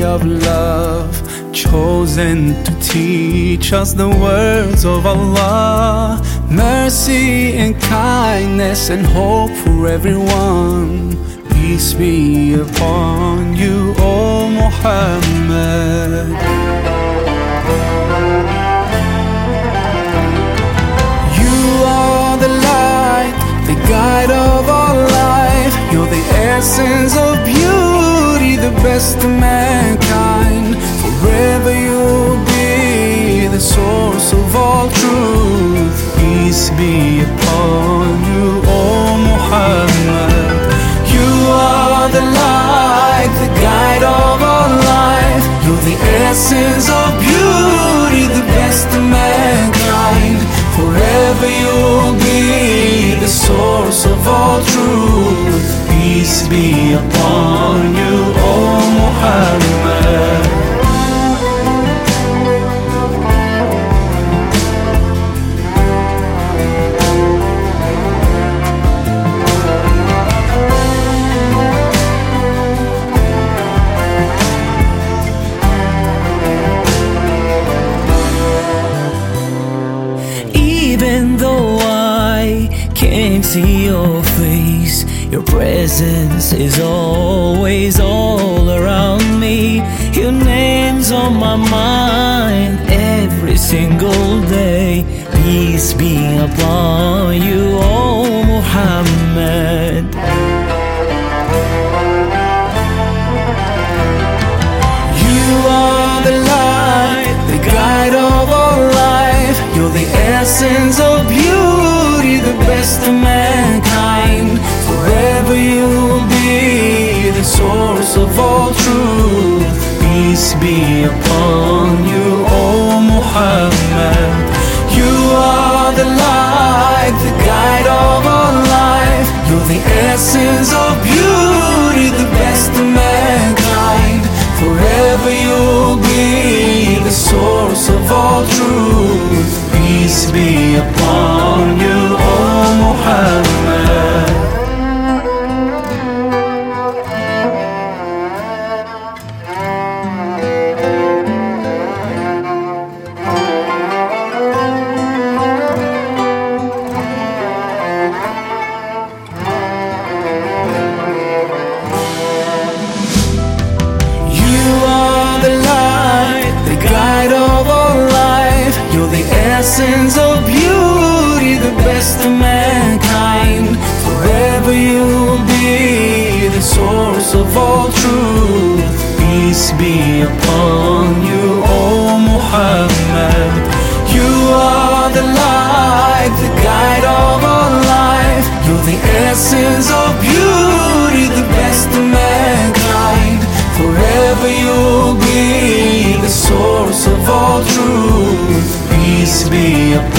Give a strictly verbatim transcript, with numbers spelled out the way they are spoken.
of love, chosen to teach us the words of Allah. Mercy and kindness and hope for everyone. Peace be upon you, O Muhammad. You are the light, the guide of our life. You're the essence of beauty, the best of mankind. Forever you'll be the source of all truth. Peace be upon you, O Muhammad. You are the light, the guide of our life. You're the essence of beauty, the best of mankind. Forever you'll be the source of all truth. Peace be upon you, O Muhammad. Even though I can't see your face, your presence is always all around me. Your name's on my mind every single day. Peace be upon you, O Muhammad. You are the light, the guide of our life. You're the essence of beauty, the best of mankind. Forever you'll be the source of all truth. Peace be upon you, O Muhammad. You are the light, the guide of our life. You're the essence of beauty, the best of mankind. Forever you'll be the source of all truth. Peace be upon you, O Muhammad. Essence of beauty, the best of mankind. Forever you'll be the source of all truth. Peace be upon you, O Muhammad. You are the light, the guide of our life. You're the essence of beauty, the best of mankind. Forever you'll be the source of all truth. Peace be upon